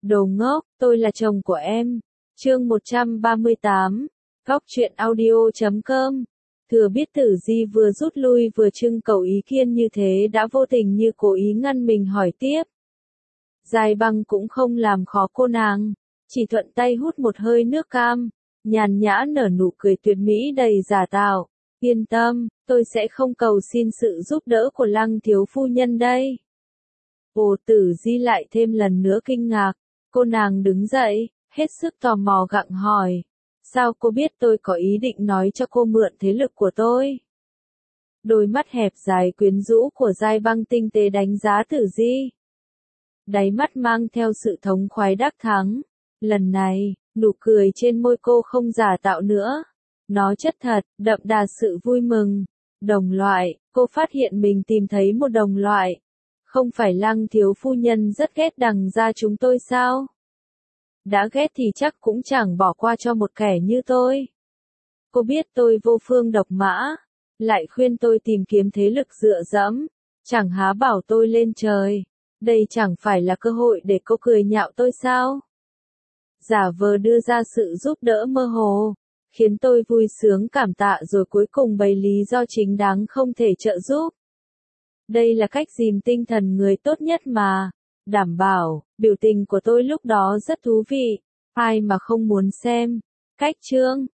Đồ ngốc, tôi là chồng của em. Chương 138, Góc truyện audio.com. Thừa biết Tử Di vừa rút lui vừa trưng cầu ý kiến như thế đã vô tình như cố ý ngăn mình hỏi tiếp. Giai Băng cũng không làm khó cô nàng, chỉ thuận tay hút một hơi nước cam, nhàn nhã nở nụ cười tuyệt mỹ đầy giả tạo. Yên tâm, tôi sẽ không cầu xin sự giúp đỡ của Lăng thiếu phu nhân đây. Ồ, Tử Di lại thêm lần nữa kinh ngạc, cô nàng đứng dậy, hết sức tò mò gặng hỏi. Sao cô biết tôi có ý định nói cho cô mượn thế lực của tôi? Đôi mắt hẹp dài quyến rũ của Giai Băng tinh tế đánh giá Tử Di. Đáy mắt mang theo sự thống khoái đắc thắng. Lần này, nụ cười trên môi cô không giả tạo nữa. Nó chất thật, đậm đà sự vui mừng. Đồng loại, cô phát hiện mình tìm thấy một đồng loại. Không phải Lăng thiếu phu nhân rất ghét Đằng gia chúng tôi sao? Đã ghét thì chắc cũng chẳng bỏ qua cho một kẻ như tôi. Cô biết tôi vô phương độc mã, lại khuyên tôi tìm kiếm thế lực dựa dẫm, chẳng há bảo tôi lên trời. Đây chẳng phải là cơ hội để cô cười nhạo tôi sao? Giả vờ đưa ra sự giúp đỡ mơ hồ, khiến tôi vui sướng cảm tạ rồi cuối cùng bày lý do chính đáng không thể trợ giúp. Đây là cách dìm tinh thần người tốt nhất mà. Đảm bảo, biểu tình của tôi lúc đó rất thú vị. Ai mà không muốn xem. Cách chương